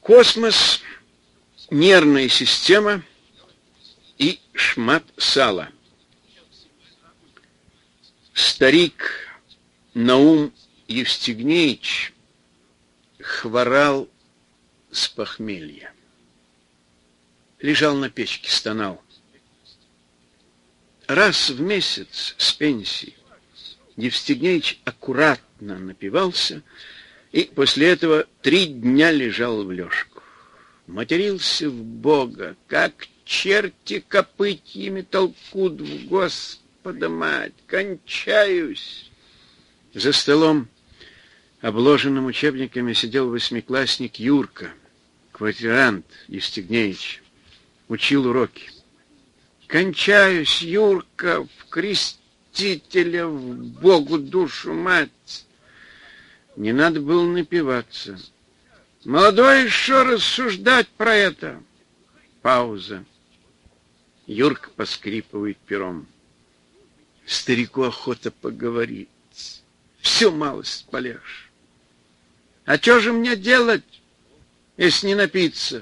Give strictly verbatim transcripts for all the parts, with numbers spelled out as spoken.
Космос, нервная система и шмат сала. Старик Наум Евстигнеевич хворал с похмелья. Лежал на печке, стонал. Раз в месяц с пенсии Евстигнеевич аккуратно напивался и после этого три дня лежал в лёжку. Матерился в Бога, как черти копытьями толкут в Господа мать. Кончаюсь. За столом, обложенным учебниками, сидел восьмиклассник Юрка, квартирант Евстигнеевич. Учил уроки. Кончаюсь, Юрка, в крестителя, в Богу душу мать. Не надо было напиваться. Молодой еще рассуждать про это. Пауза. Юрка поскрипывает пером. Старику охота поговорить. Всю малость полежь. А что же мне делать, если не напиться?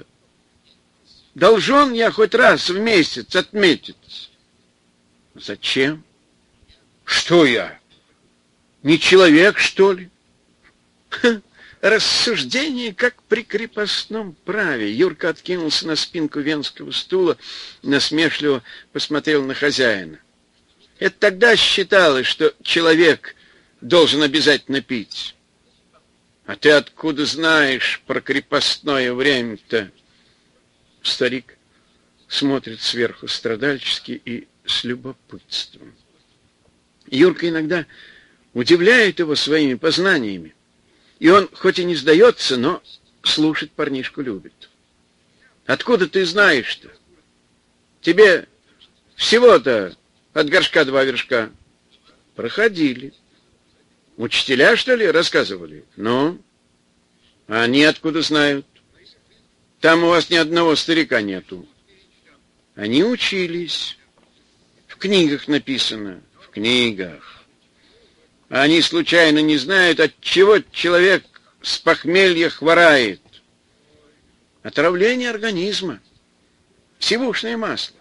Должен я хоть раз в месяц отметиться. Зачем? Что я? Не человек, что ли? Ха, рассуждение, как при крепостном праве. Юрка откинулся на спинку венского стула, насмешливо посмотрел на хозяина. Это тогда считалось, что человек должен обязательно пить. А ты откуда знаешь про крепостное время-то? Старик смотрит сверху страдальчески и с любопытством. Юрка иногда удивляет его своими познаниями. И он хоть и не сдается, но слушать парнишку любит. Откуда ты знаешь-то? Тебе всего-то от горшка два вершка. Проходили. Учителя, что ли, рассказывали? Ну, а они откуда знают? Там у вас ни одного старика нету. Они учились. В книгах написано. В книгах. А они случайно не знают, от чего человек с похмелья хворает. Отравление организма. Сивушное масло.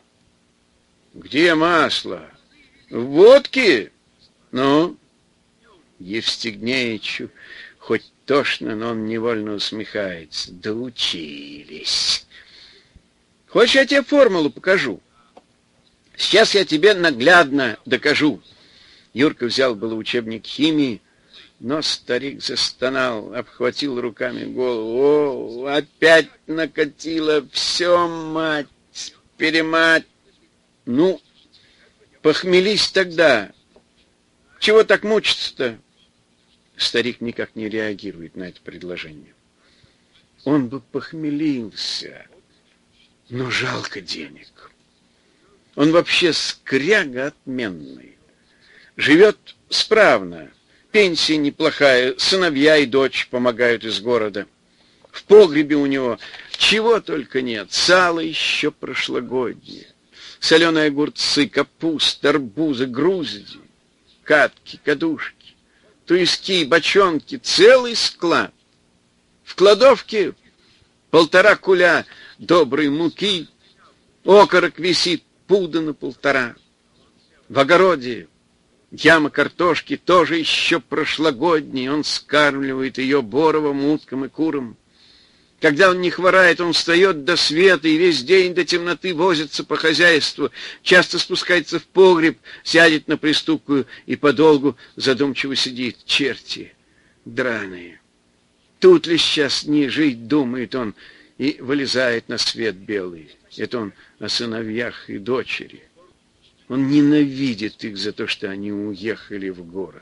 Где масло? В водке? Ну, Евстигнеевичу хоть тошно, но он невольно усмехается. Доучились. Хочешь, я тебе формулу покажу? Сейчас я тебе наглядно докажу. Юрка взял было учебник химии, но старик застонал, обхватил руками голову. О, опять накатило все, мать, перемать. Ну, похмелись тогда. Чего так мучиться-то? Старик никак не реагирует на это предложение. Он бы похмелился, но жалко денег. Он вообще скряга отменный. Живет справно, пенсия неплохая, сыновья и дочь помогают из города. В погребе у него чего только нет, сало еще прошлогоднее, соленые огурцы, капуста, арбузы, грузди, катки, кадушки, туиски, бочонки, целый склад. В кладовке полтора куля доброй муки, окорок висит, пуда на полтора. В огороде яма картошки тоже еще прошлогодней, он скармливает ее боровым уткам и курам. Когда он не хворает, он встает до света и весь день до темноты возится по хозяйству, часто спускается в погреб, сядет на приступку и подолгу задумчиво сидит. Черти драные. Тут ли сейчас не жить, думает он, и вылезает на свет белый. Это он о сыновьях и дочери. Он ненавидит их за то, что они уехали в город.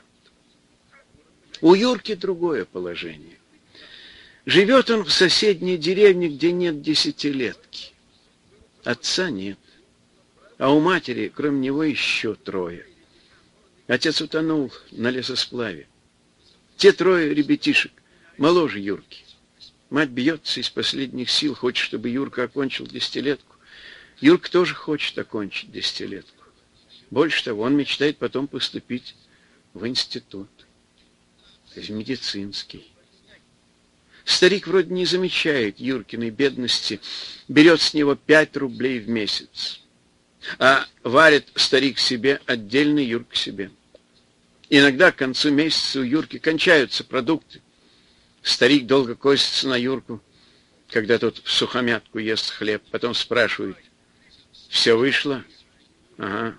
У Юрки другое положение. Живет он в соседней деревне, где нет десятилетки. Отца нет. А у матери, кроме него, еще трое. Отец утонул на лесосплаве. Те трое ребятишек, моложе Юрки. Мать бьется из последних сил, хочет, чтобы Юрка окончил десятилетку. Юрка тоже хочет окончить десятилетку. Больше того, он мечтает потом поступить в институт, в медицинский. Старик вроде не замечает Юркиной бедности, берет с него пять рублей в месяц. А варит старик себе отдельно, Юрка себе. Иногда к концу месяца у Юрки кончаются продукты. Старик долго косится на Юрку, когда тот в сухомятку ест хлеб. Потом спрашивает: все вышло? Ага.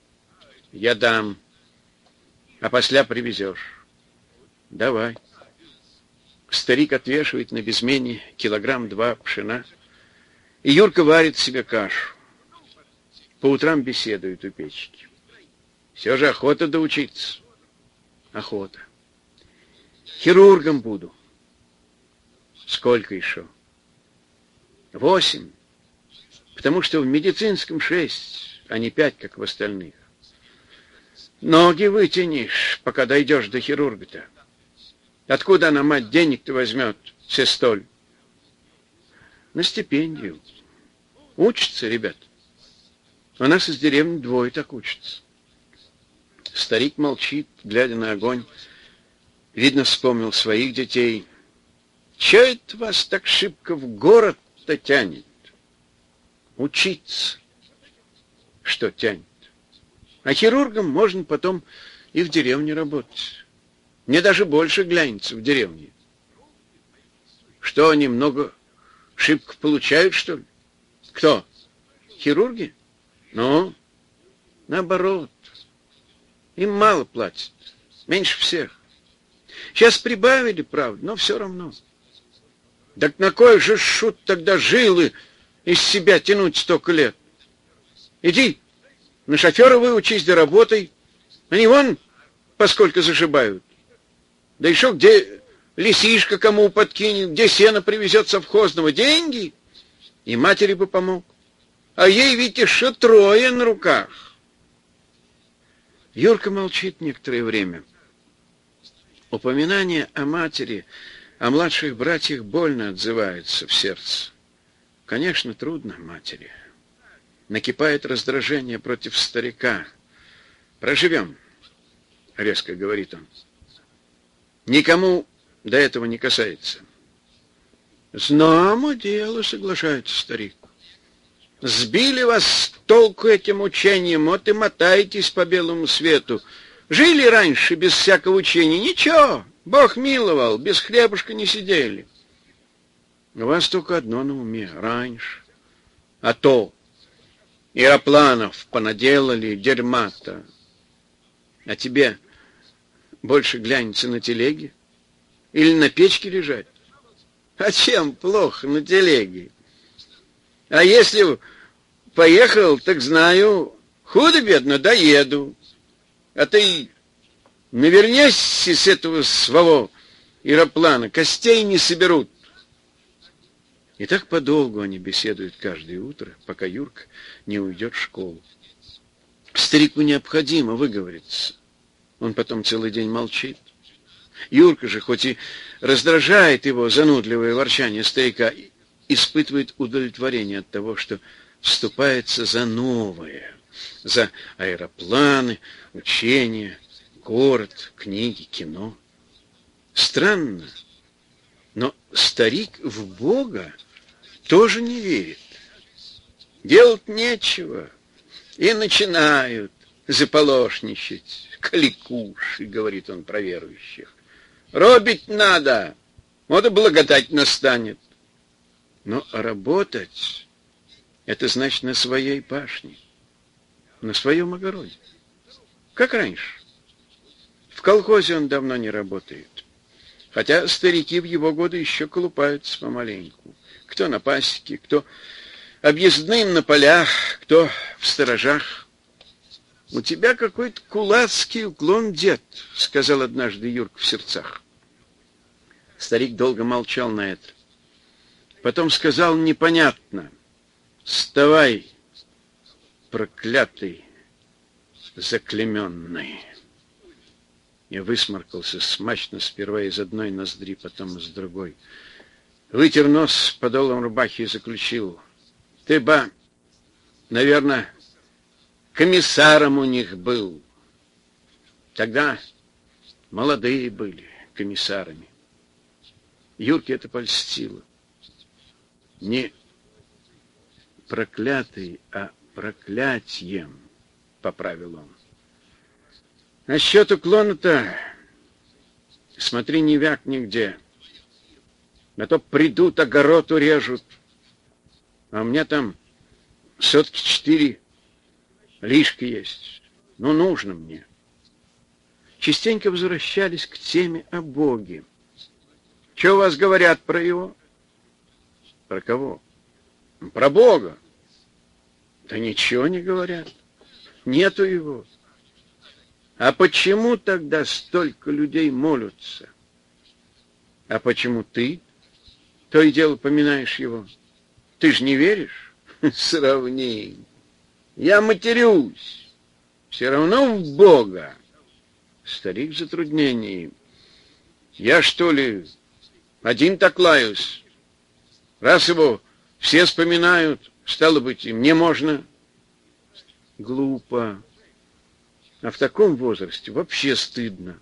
Я дам. А после привезешь. Давай. Старик отвешивает на безмене килограмм-два пшена, и Юрка варит себе кашу. По утрам беседуют у печки. Все же охота доучиться. Охота. Хирургом буду. Сколько еще? Восемь. Потому что в медицинском шесть, а не пять, как в остальных. Ноги вытянешь, пока дойдешь до хирурга-то. Откуда она, мать, денег-то возьмет, сестоль? На стипендию. Учатся, ребят. У нас из деревни двое так учатся. Старик молчит, глядя на огонь. Видно, вспомнил своих детей. Че это вас так шибко в город-то тянет? Учиться. Что тянет? А хирургом можно потом и в деревне работать. Мне даже больше глянется в деревне. Что, они много шибко получают, что ли? Кто? Хирурги? Ну, наоборот. Им мало платят. Меньше всех. Сейчас прибавили, правда, но все равно. Так на кой же шут тогда жилы из себя тянуть столько лет? Иди, на шофера выучись, да работай. Они вон поскольку зашибают. Да еще где лисишка кому подкинет, где сено привезет совхозного, деньги, и матери бы помог. А ей ведь еще трое на руках. Юрка молчит некоторое время. Упоминание о матери, о младших братьях больно отзывается в сердце. Конечно, трудно матери. Накипает раздражение против старика. «Проживем», — резко говорит он. «Никому до этого не касается». «Знамо дело», — соглашается старик. «Сбили вас с толку этим учением, вот и мотаетесь по белому свету. Жили раньше без всякого учения, ничего, Бог миловал, без хлебушка не сидели. У вас только одно на уме — раньше. А то аэропланов понаделали, дерьма-то. А тебе больше глянется на телеге или на печке лежать? А чем плохо на телеге? А если поехал, так знаю, худо-бедно доеду. А ты навернешься с этого своего аэроплана, костей не соберут. И так подолгу они беседуют каждое утро, пока Юрка не уйдет в школу. Старику необходимо выговориться. Он потом целый день молчит. Юрка же, хоть и раздражает его занудливое ворчание старика, испытывает удовлетворение от того, что вступается за новое, за аэропланы, учения, город, книги, кино. Странно, но старик в Бога тоже не верит. Делать нечего, и начинают заполошничать. Кликуши, говорит он про верующих. Робить надо, вот и благодать настанет. Но работать — это значит на своей пашне, на своем огороде. Как раньше. В колхозе он давно не работает. Хотя старики в его годы еще колупаются помаленьку. Кто на пасеке, кто объездным на полях, кто в сторожах. «У тебя какой-то кулацкий уклон, дед», — сказал однажды Юрка в сердцах. Старик долго молчал на это. Потом сказал непонятно: «Вставай, проклятый, заклеменный». И высморкался смачно сперва из одной ноздри, потом из другой. Вытер нос подолом рубахи и заключил: «Ты, ба, наверное, комиссаром у них был. Тогда молодые были комиссарами». Юрке это польстило. Не проклятый, а проклятьем, поправил он. Насчет уклона-то смотри, не вяк нигде. А то придут, огород урежут. А у меня там сотки четыре лишки есть. Ну, нужно мне. Частенько возвращались к теме о Боге. Что у вас говорят про его? Про кого? Про Бога. Да ничего не говорят. Нету его. А почему тогда столько людей молятся? А почему ты то и дело поминаешь его? Ты ж не веришь? Сравни. Я матерюсь. Все равно в Бога. Старик в затруднении. Я, что ли, один так лаюсь? Раз его все вспоминают, стало быть, и мне можно. Глупо. А в таком возрасте вообще стыдно.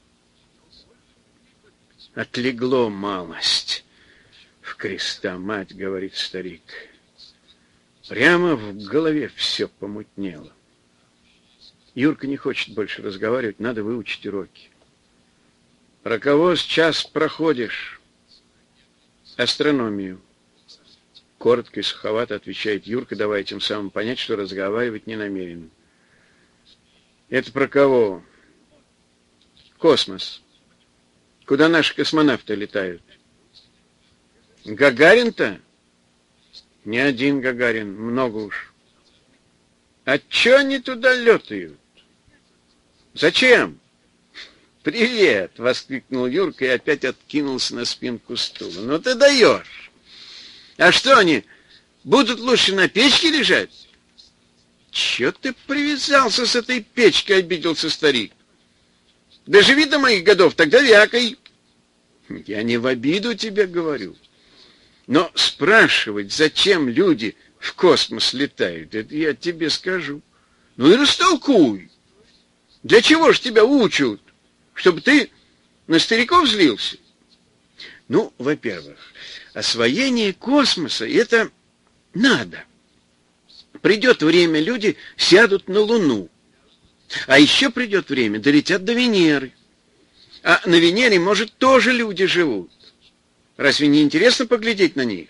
Отлегло малость. В креста мать, говорит старик. Прямо в голове все помутнело. Юрка не хочет больше разговаривать, надо выучить уроки. Про кого сейчас проходишь? Астрономию. Коротко и суховато отвечает Юрка, давая тем самым понять, что разговаривать не намерен. Это про кого? Космос. Куда наши космонавты летают? Гагарин-то? Не один Гагарин, много уж. А чё они туда летают? Зачем? Привет! Воскликнул Юрка и опять откинулся на спинку стула. Ну ты даешь! А что они, будут лучше на печке лежать? Чё ты привязался с этой печкой, обиделся старик. Доживи до моих годов, тогда вякай. Я не в обиду тебе говорю. Но спрашивать, зачем люди в космос летают, это я тебе скажу. Ну и растолкуй. Для чего ж тебя учат? Чтобы ты на стариков злился? Ну, во-первых, освоение космоса — это надо. Придет время, люди сядут на Луну. А еще придет время, долетят до Венеры. А на Венере, может, тоже люди живут. Разве не интересно поглядеть на них?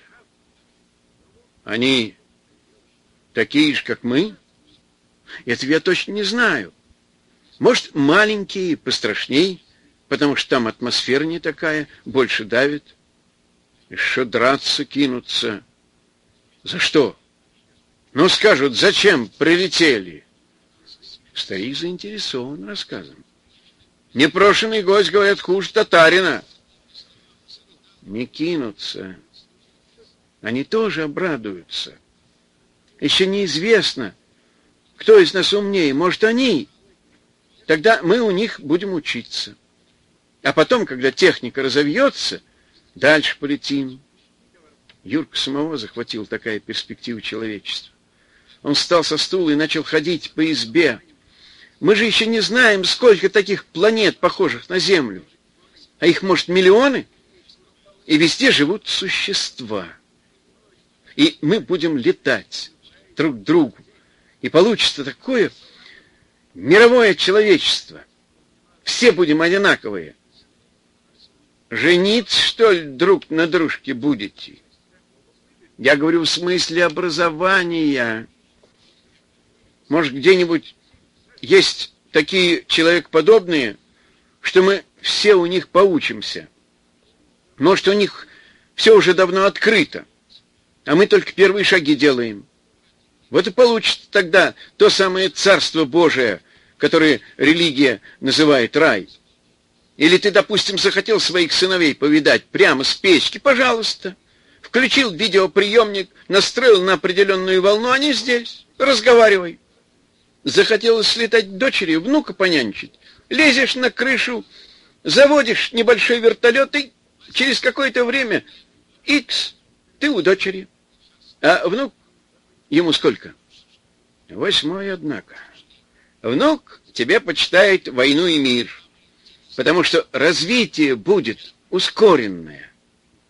Они такие же, как мы? Этого я точно не знаю. Может, маленькие, пострашней, потому что там атмосфера не такая, больше давит. Еще драться кинутся. За что? Ну, скажут, зачем прилетели? Старик заинтересован рассказом. Непрошенный гость, говорят, хуже татарина. Не кинутся. Они тоже обрадуются. Еще неизвестно, кто из нас умнее. Может, они. Тогда мы у них будем учиться. А потом, когда техника разовьется, дальше полетим. Юрка самого захватил такая перспектива человечества. Он встал со стула и начал ходить по избе. Мы же еще не знаем, сколько таких планет, похожих на Землю. А их, может, миллионы? И везде живут существа. И мы будем летать друг к другу. И получится такое мировое человечество. Все будем одинаковые. Жениться, что ли, друг на дружке будете? Я говорю в смысле образования. Может, где-нибудь есть такие человекоподобные, что мы все у них поучимся. Может, у них все уже давно открыто, а мы только первые шаги делаем. Вот и получится тогда то самое Царство Божие, которое религия называет рай. Или ты, допустим, захотел своих сыновей повидать прямо с печки, пожалуйста. Включил видеоприемник, настроил на определенную волну, они здесь, разговаривай. Захотелось слетать к дочери, внука понянчить. Лезешь на крышу, заводишь небольшой вертолет, и через какое-то время икс, ты у дочери. А внук, ему сколько? Восьмой, однако. Внук тебе почитает «Войну и мир», потому что развитие будет ускоренное.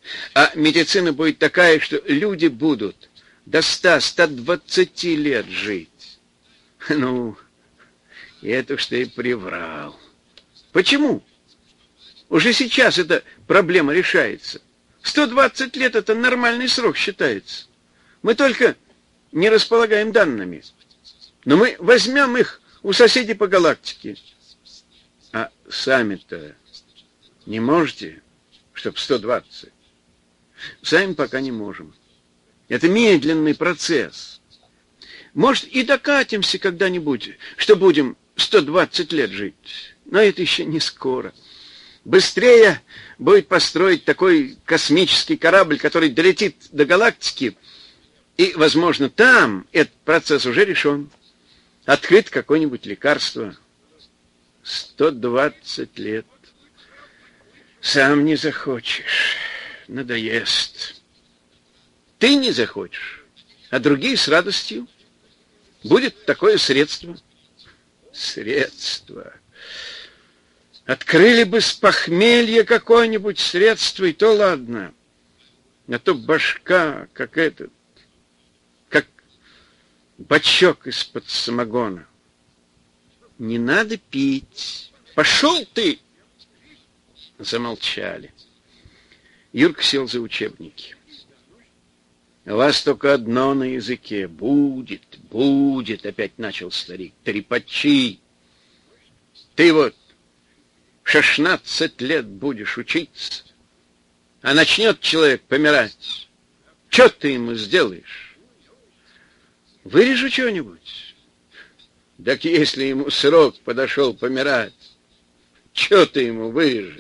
А медицина будет такая, что люди будут до ста-ста двадцати лет жить. Ну, это уж ты приврал. Почему? Уже сейчас эта проблема решается. сто двадцать лет — это нормальный срок считается. Мы только не располагаем данными. Но мы возьмем их у соседей по галактике. А сами-то не можете, чтоб сто двадцать? Сами пока не можем. Это медленный процесс. Может, и докатимся когда-нибудь, что будем сто двадцать лет жить. Но это еще не скоро. Быстрее будет построить такой космический корабль, который долетит до галактики, и, возможно, там этот процесс уже решен. Открыт какое-нибудь лекарство. сто двадцать лет. Сам не захочешь. Надоест. Ты не захочешь, а другие с радостью. Будет такое средство. Средство. Открыли бы с похмелья какое-нибудь средство, и то ладно. А то башка, как этот, как бачок из-под самогона. Не надо пить. Пошел ты! Замолчали. Юрка сел за учебники. У вас только одно на языке. Будет, будет, опять начал старик. Трепачи. Ты вот шестнадцать лет будешь учиться, а начнет человек помирать. Что ты ему сделаешь? Вырежу что-нибудь? Так если ему срок подошел помирать, что ты ему вырежешь?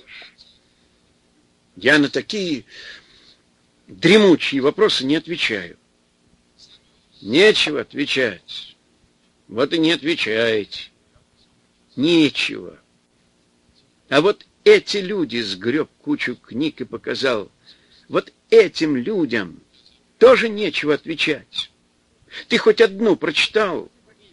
Я на такие дремучие вопросы не отвечаю. Нечего отвечать. Вот и не отвечаете. Нечего. А вот эти люди сгреб кучу книг и показал. Вот этим людям тоже нечего отвечать. Ты хоть одну прочитал?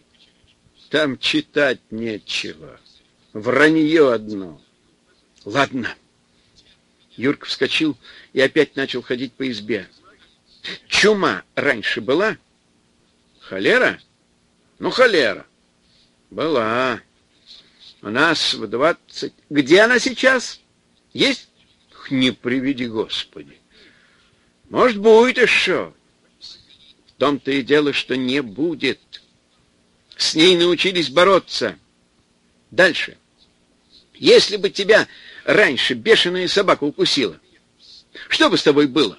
Там читать нечего. Вранье одно. Ладно. Юрка вскочил и опять начал ходить по избе. Чума раньше была? Холера? Ну, холера. Была. У нас в двадцать... Где она сейчас? Есть? Не приведи Господи. Может, будет еще. В том-то и дело, что не будет. С ней научились бороться. Дальше. Если бы тебя раньше бешеная собака укусила, что бы с тобой было?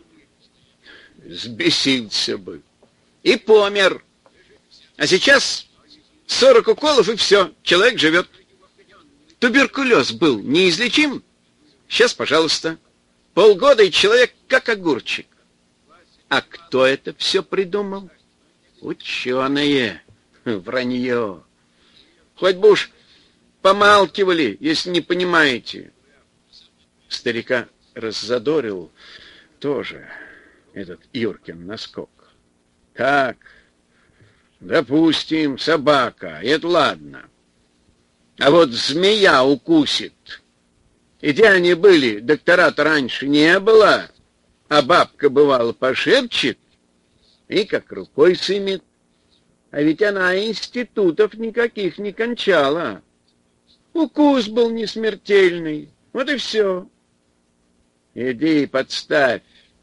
Взбесился бы. И помер. А сейчас сорок уколов, и все, человек живет. Туберкулез был неизлечим. Сейчас, пожалуйста, полгода, и человек как огурчик. А кто это все придумал? Ученые. Вранье. Хоть бы уж помалкивали, если не понимаете. Старика раззадорил тоже этот Юркин наскок. Так, допустим, собака, это ладно. А вот змея укусит. И где они были? Доктора-то раньше не было. А бабка, бывало, пошепчет и как рукой сымет. А ведь она институтов никаких не кончала. Укус был не смертельный. Вот и все. Иди подставь.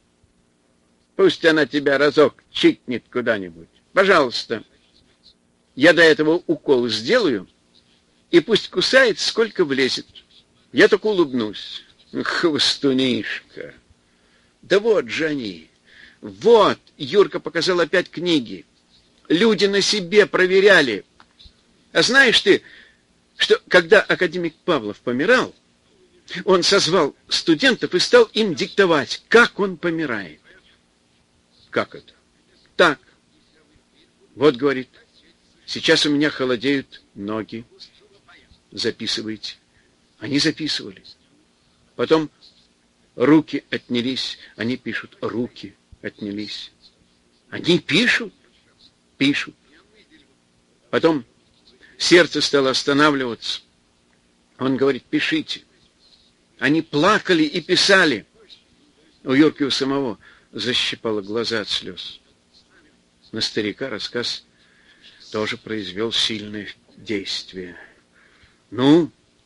Пусть она тебя разок чикнет куда-нибудь. Пожалуйста. Я до этого укол сделаю, и пусть кусает, сколько влезет. Я только улыбнусь. Хвостунишка. Да вот же они. Вот, Юрка показал опять книги. Люди на себе проверяли. А знаешь ты, что когда академик Павлов помирал, он созвал студентов и стал им диктовать, как он помирает. Как это? Так. Вот, говорит, сейчас у меня холодеют ноги. Записывайте. Они записывали. Потом руки отнялись. Они пишут, руки отнялись. Они пишут, пишут. Потом сердце стало останавливаться. Он говорит, пишите. Они плакали и писали. У Юрки у самого защипало глаза от слез. На старика рассказ тоже произвел сильное действие. Ну,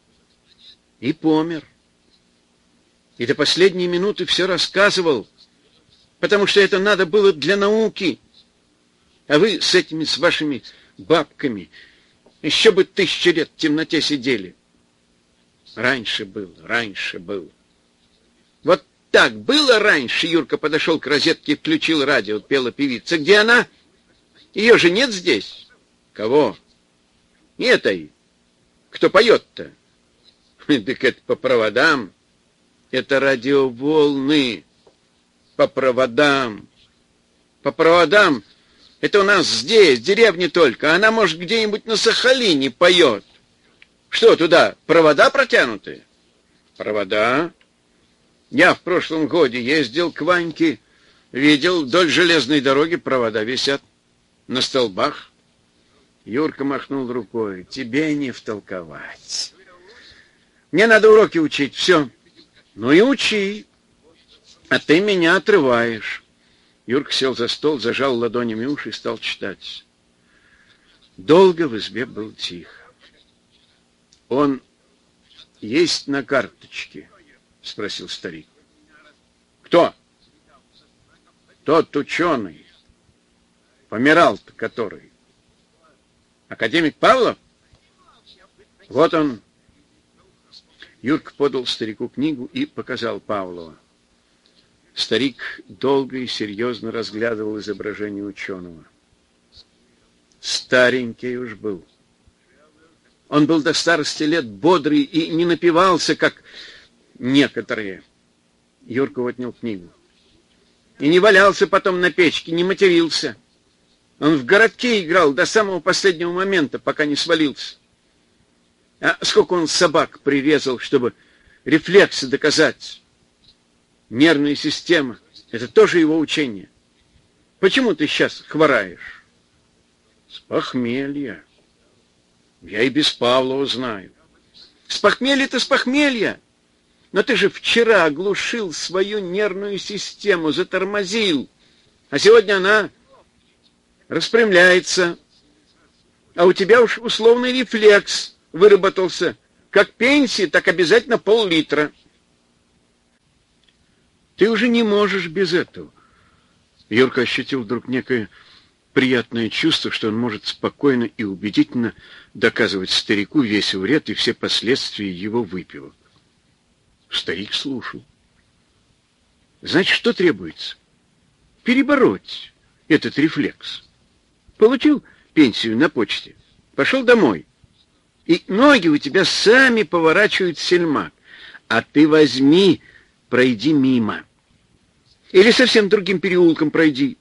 и помер. И до последней минуты все рассказывал, потому что это надо было для науки. А вы с этими, с вашими бабками, еще бы тысячу лет в темноте сидели. Раньше был, раньше был. Вот так было раньше. Юрка подошел к розетке и включил радио, пела певица. Где она? Ее же нет здесь. Кого? Этой. Кто поет-то? Так это по проводам. Это радиоволны. По проводам. По проводам. Это у нас здесь, в деревне только. Она, может, где-нибудь на Сахалине поет. Что туда, провода протянуты? Провода. Я в прошлом году ездил к Ваньке, видел, вдоль железной дороги провода висят на столбах. Юрка махнул рукой. Тебе не втолковать. Мне надо уроки учить, все. Ну и учи. А ты меня отрываешь. Юрка сел за стол, зажал ладонями уши и стал читать. Долго в избе был тихо. Он есть на карточке? Спросил старик. Кто? Тот ученый. Помирал-то который. Академик Павлов? Вот он. Юрка подал старику книгу и показал Павлова. Старик долго и серьезно разглядывал изображение ученого. Старенький уж был. Он был до старости лет бодрый и не напивался, как некоторые. Юрка отнял книгу. И не валялся потом на печке, не матерился. Он в городке играл до самого последнего момента, пока не свалился. А сколько он собак прирезал, чтобы рефлексы доказать. Нервная система — это тоже его учение. Почему ты сейчас хвораешь? С похмелья. Я и без Павлова знаю. С похмелья-то с похмелья. Но ты же вчера оглушил свою нервную систему, затормозил. А сегодня она распрямляется. А у тебя уж условный рефлекс выработался. Как пенсии, так обязательно пол-литра. Ты уже не можешь без этого. Юрка ощутил вдруг некое приятное чувство, что он может спокойно и убедительно доказывать старику весь вред и все последствия его выпивок. Старик слушал. Значит, что требуется? Перебороть этот рефлекс. Получил пенсию на почте, пошел домой, и ноги у тебя сами поворачивают в сельмак, а ты возьми, пройди мимо. Или совсем другим переулком пройди.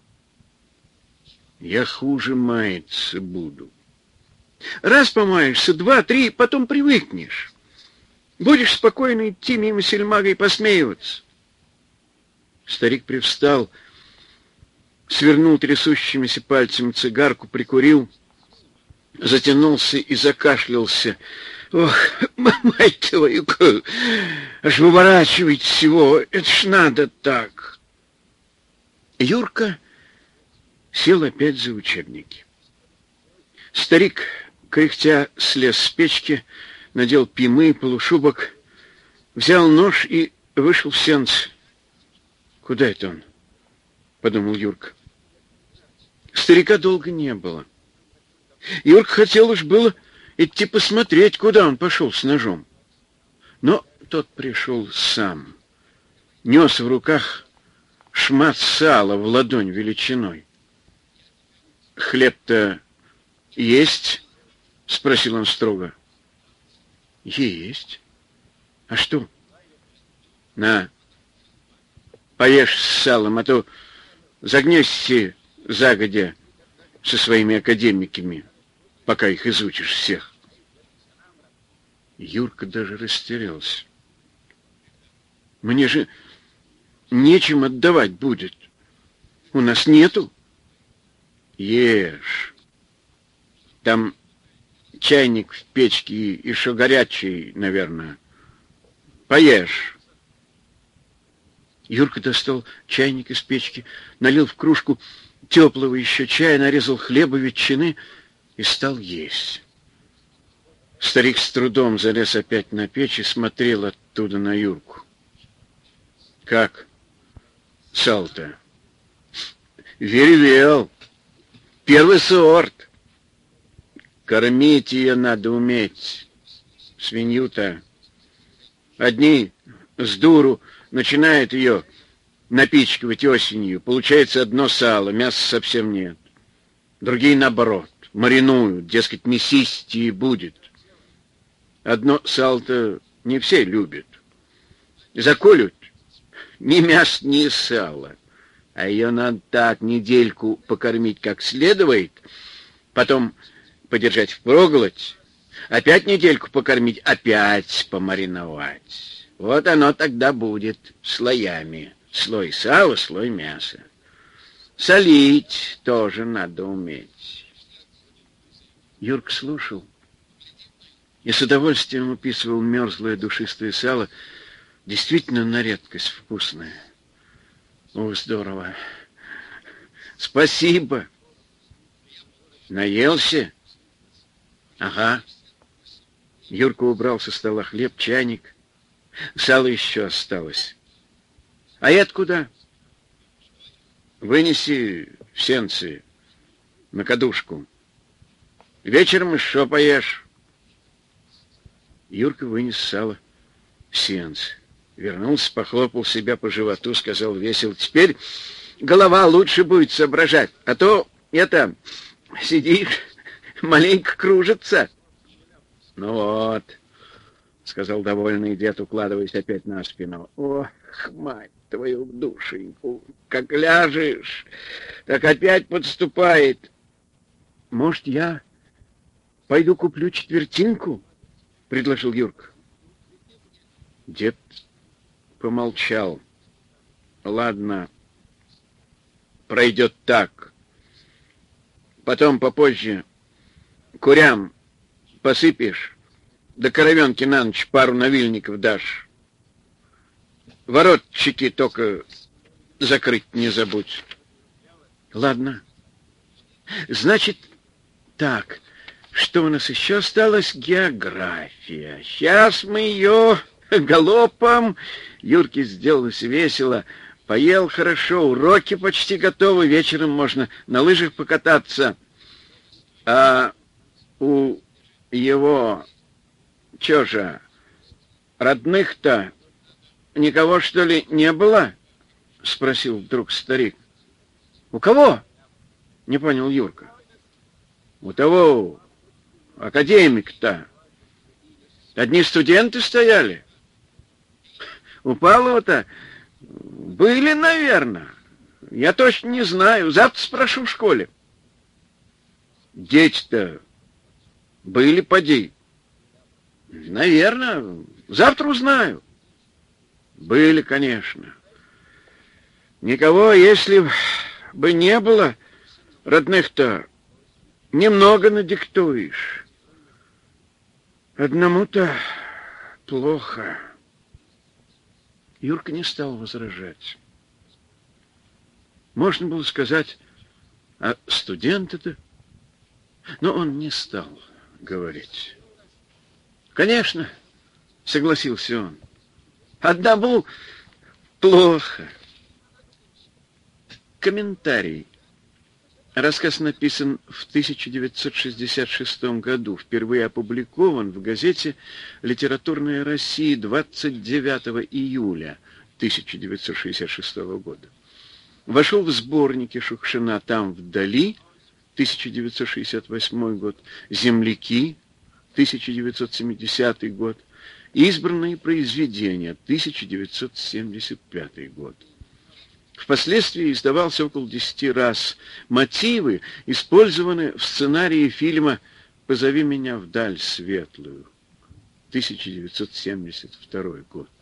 Я хуже маяться буду. Раз помаешься, два, три, потом привыкнешь. Будешь спокойно идти мимо сельмага и посмеиваться. Старик привстал, свернул трясущимися пальцами цигарку, прикурил, затянулся и закашлялся. Ох, мать твою, аж выворачивать всего, это ж надо так. Юрка сел опять за учебники. Старик, кряхтя, слез с печки, надел пимы, полушубок, взял нож и вышел в сенцы. Куда это он? Подумал Юрка. Старика долго не было. Юрка хотел уж было идти посмотреть, куда он пошел с ножом. Но тот пришел сам. Нес в руках шмат сала в ладонь величиной. «Хлеб-то есть?» — спросил он строго. «Есть. А что?» «На, поешь с салом, а то загнешься загодя со своими академиками, пока их изучишь всех». Юрка даже растерялся. «Мне же нечем отдавать будет. У нас нету». «Ешь. Там чайник в печке еще горячий, наверное. Поешь». Юрка достал чайник из печки, налил в кружку теплого еще чая, нарезал хлеба, ветчины и стал есть. Старик с трудом залез опять на печь и смотрел оттуда на Юрку. Как сало-то? Веревел. Первый сорт. Кормить ее надо уметь. Свинью-то. Одни с дуру начинают ее напичкивать осенью. Получается одно сало, мяса совсем нет. Другие, наоборот, маринуют, дескать, мясисти и будет. Одно сало-то не все любят. Заколют ни мясо, ни сало. А ее надо так недельку покормить как следует, потом подержать впроголодь, опять недельку покормить, опять помариновать. Вот оно тогда будет слоями. Слой сала, слой мяса. Солить тоже надо уметь. Юрка слушал и с удовольствием уписывал мерзлое душистое сало, действительно на редкость вкусное. О, здорово. Спасибо. Наелся? Ага. Юрка убрал со стола хлеб, чайник. Сало еще осталось. А это куда? Вынеси в сенцы на кадушку. Вечером еще поешь. Юрка вынес сало в сенцы. Вернулся, похлопал себя по животу, сказал весело: теперь голова лучше будет соображать, а то это, сидишь, маленько кружится. Ну вот, сказал довольный дед, укладываясь опять на спину. Ох, мать твою душеньку, как ляжешь, так опять подступает. Может, я пойду куплю четвертинку? Предложил Юрка. Дед помолчал. Ладно, пройдет так. Потом попозже курям посыпешь, да коровенке на ночь пару навильников дашь. Воротчики только закрыть не забудь. Ладно. Значит, так, что у нас еще осталось? География. Сейчас мы ее галопом. Юрке сделалось весело. Поел хорошо, уроки почти готовы. Вечером можно на лыжах покататься. А у его, чё же, родных-то никого, что ли, не было? Спросил вдруг старик. У кого? Не понял Юрка. У того академика-то. Одни студенты стояли. У Павлова-то были, наверное. Я точно не знаю. Завтра спрошу в школе. Дети-то были, поди. Наверное. Завтра узнаю. Были, конечно. Никого, если бы не было родных-то, немного надиктуешь. Одному-то плохо. Юрка не стал возражать. Можно было сказать, а студенты-то? Но он не стал говорить. Конечно, согласился он. Одному плохо. Комментарий. Рассказ написан в тысяча девятьсот шестьдесят шестом году, впервые опубликован в газете «Литературная Россия» двадцать девятого июля тысяча девятьсот шестьдесят шестого года. Вошел в сборники Шукшина «Там вдали» тысяча девятьсот шестьдесят восьмой год, «Земляки» тысяча девятьсот семидесятый год, «Избранные произведения» тысяча девятьсот семьдесят пятый год. Впоследствии издавался около десяти раз. Мотивы использованы в сценарии фильма «Позови меня вдаль светлую» тысяча девятьсот семьдесят второй год.